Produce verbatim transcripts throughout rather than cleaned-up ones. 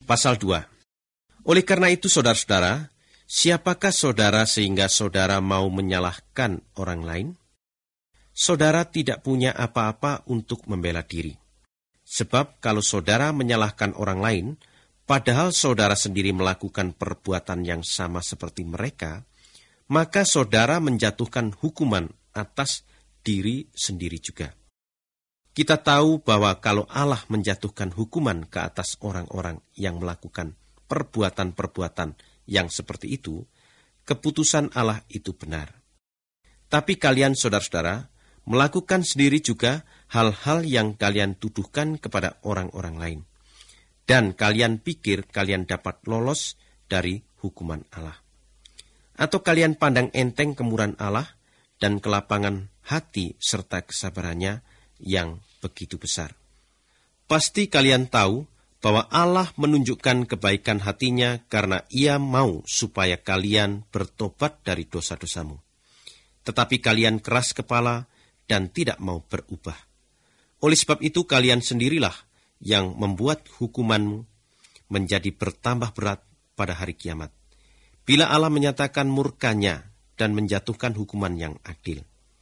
Pasal dua. Oleh karena itu, saudara-saudara, siapakah saudara sehingga saudara mau menyalahkan orang lain? Saudara tidak punya apa-apa untuk membela diri. Sebab kalau saudara menyalahkan orang lain, padahal saudara sendiri melakukan perbuatan yang sama seperti mereka, maka saudara menjatuhkan hukuman atas diri sendiri juga. Kita tahu bahwa kalau Allah menjatuhkan hukuman ke atas orang-orang yang melakukan perbuatan-perbuatan yang seperti itu, keputusan Allah itu benar. Tapi kalian, saudara-saudara, melakukan sendiri juga hal-hal yang kalian tuduhkan kepada orang-orang lain. Dan kalian pikir kalian dapat lolos dari hukuman Allah. Atau kalian pandang enteng kemurahan Allah dan kelapangan hati serta kesabarannya yang begitu besar. Pasti kalian tahu bahwa Allah menunjukkan kebaikan hatinya karena Ia mau supaya kalian bertobat dari dosa-dosamu. Tetapi kalian keras kepala dan tidak mau berubah. Oleh sebab itu kalian sendirilah yang membuat hukumanmu menjadi bertambah berat pada hari kiamat, bila Allah menyatakan murkanya dan menjatuhkan hukuman yang adil.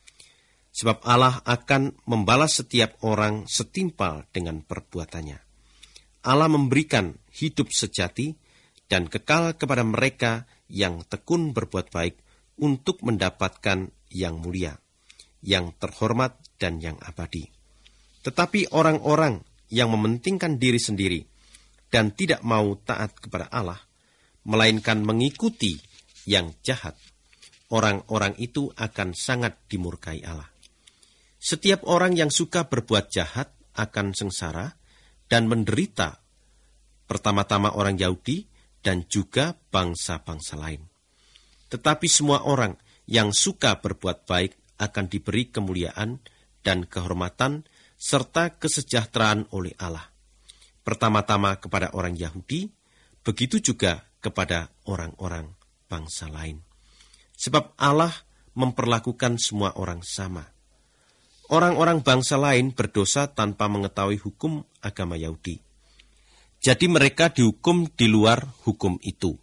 Sebab Allah akan membalas setiap orang setimpal dengan perbuatannya. Allah memberikan hidup sejati dan kekal kepada mereka yang tekun berbuat baik untuk mendapatkan yang mulia, yang terhormat dan yang abadi. Tetapi orang-orang yang mementingkan diri sendiri dan tidak mau taat kepada Allah, melainkan mengikuti yang jahat, orang-orang itu akan sangat dimurkai Allah. Setiap orang yang suka berbuat jahat akan sengsara dan menderita, pertama-tama orang Yahudi dan juga bangsa-bangsa lain. Tetapi semua orang yang suka berbuat baik akan diberi kemuliaan dan kehormatan serta kesejahteraan oleh Allah. Pertama-tama kepada orang Yahudi, begitu juga kepada orang-orang bangsa lain. Sebab Allah memperlakukan semua orang sama. Orang-orang bangsa lain berdosa tanpa mengetahui hukum agama Yahudi. Jadi mereka dihukum di luar hukum itu.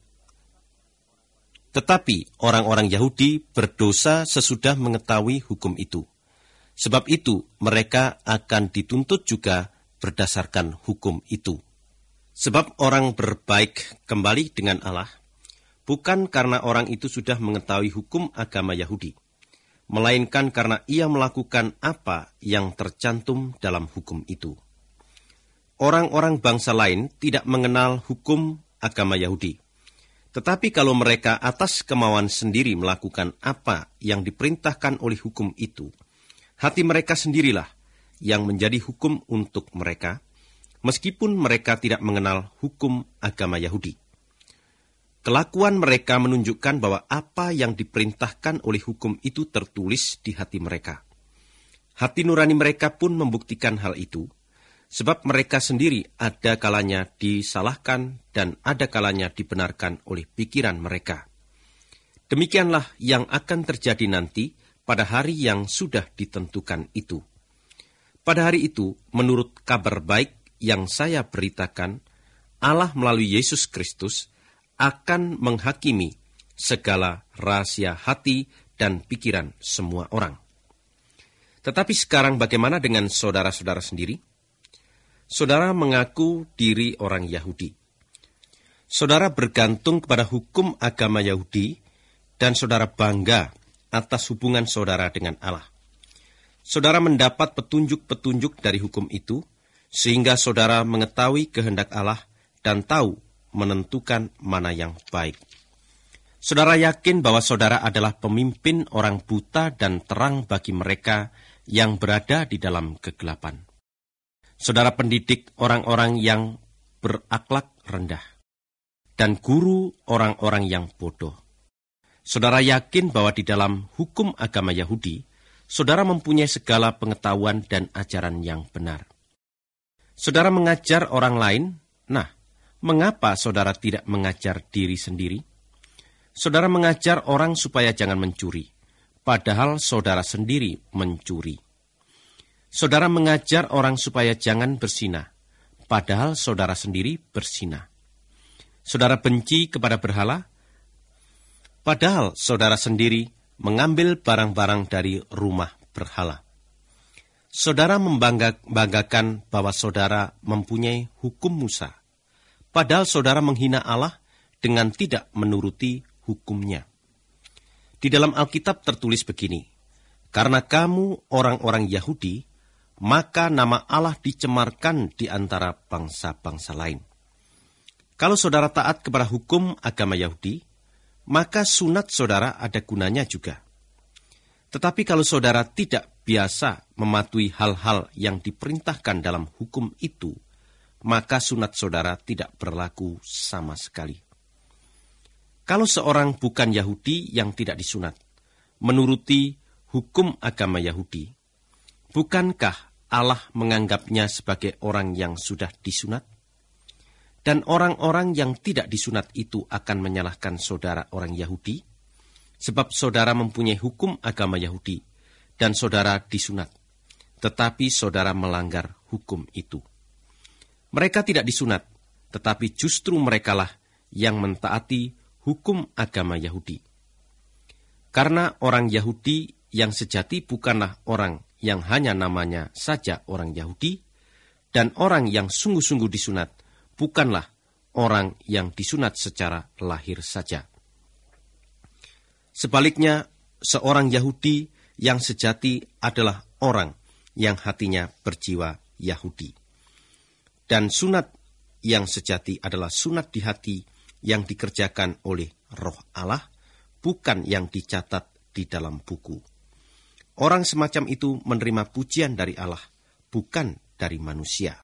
Tetapi orang-orang Yahudi berdosa sesudah mengetahui hukum itu. Sebab itu mereka akan dituntut juga berdasarkan hukum itu. Sebab orang berbaik kembali dengan Allah, bukan karena orang itu sudah mengetahui hukum agama Yahudi, melainkan karena ia melakukan apa yang tercantum dalam hukum itu. Orang-orang bangsa lain tidak mengenal hukum agama Yahudi. Tetapi kalau mereka atas kemauan sendiri melakukan apa yang diperintahkan oleh hukum itu, hati mereka sendirilah yang menjadi hukum untuk mereka, meskipun mereka tidak mengenal hukum agama Yahudi. Kelakuan mereka menunjukkan bahwa apa yang diperintahkan oleh hukum itu tertulis di hati mereka. Hati nurani mereka pun membuktikan hal itu, sebab mereka sendiri ada kalanya disalahkan dan ada kalanya dibenarkan oleh pikiran mereka. Demikianlah yang akan terjadi nanti pada hari yang sudah ditentukan itu. Pada hari itu, menurut kabar baik yang saya beritakan, Allah melalui Yesus Kristus akan menghakimi segala rahasia hati dan pikiran semua orang. Tetapi sekarang bagaimana dengan saudara-saudara sendiri? Saudara mengaku diri orang Yahudi. Saudara bergantung kepada hukum agama Yahudi dan saudara bangga atas hubungan saudara dengan Allah. Saudara mendapat petunjuk-petunjuk dari hukum itu, sehingga saudara mengetahui kehendak Allah dan tahu menentukan mana yang baik. Saudara yakin bahwa saudara adalah pemimpin orang buta dan terang bagi mereka yang berada di dalam kegelapan. Saudara pendidik orang-orang yang berakhlak rendah dan guru orang-orang yang bodoh. Saudara yakin bahwa di dalam hukum agama Yahudi, saudara mempunyai segala pengetahuan dan ajaran yang benar. Saudara mengajar orang lain, nah, mengapa saudara tidak mengajar diri sendiri? Saudara mengajar orang supaya jangan mencuri, padahal saudara sendiri mencuri. Saudara mengajar orang supaya jangan bersinah, padahal saudara sendiri bersinah. Saudara benci kepada berhala, padahal saudara sendiri mengambil barang-barang dari rumah berhala. Saudara membanggakan bahwa saudara mempunyai hukum Musa, padahal saudara menghina Allah dengan tidak menuruti hukumnya. Di dalam Alkitab tertulis begini, karena kamu orang-orang Yahudi, maka nama Allah dicemarkan di antara bangsa-bangsa lain. Kalau saudara taat kepada hukum agama Yahudi, maka sunat saudara ada gunanya juga. Tetapi kalau saudara tidak biasa mematuhi hal-hal yang diperintahkan dalam hukum itu, maka sunat saudara tidak berlaku sama sekali. Kalau seorang bukan Yahudi yang tidak disunat, menuruti hukum agama Yahudi, bukankah Allah menganggapnya sebagai orang yang sudah disunat? Dan orang-orang yang tidak disunat itu akan menyalahkan saudara orang Yahudi, sebab saudara mempunyai hukum agama Yahudi, dan saudara disunat, tetapi saudara melanggar hukum itu. Mereka tidak disunat, tetapi justru merekalah yang mentaati hukum agama Yahudi. Karena orang Yahudi yang sejati bukanlah orang yang hanya namanya saja orang Yahudi, dan orang yang sungguh-sungguh disunat bukanlah orang yang disunat secara lahir saja. Sebaliknya, seorang Yahudi yang sejati adalah orang yang hatinya berjiwa Yahudi. Dan sunat yang sejati adalah sunat di hati yang dikerjakan oleh Roh Allah, bukan yang dicatat di dalam buku. Orang semacam itu menerima pujian dari Allah, bukan dari manusia.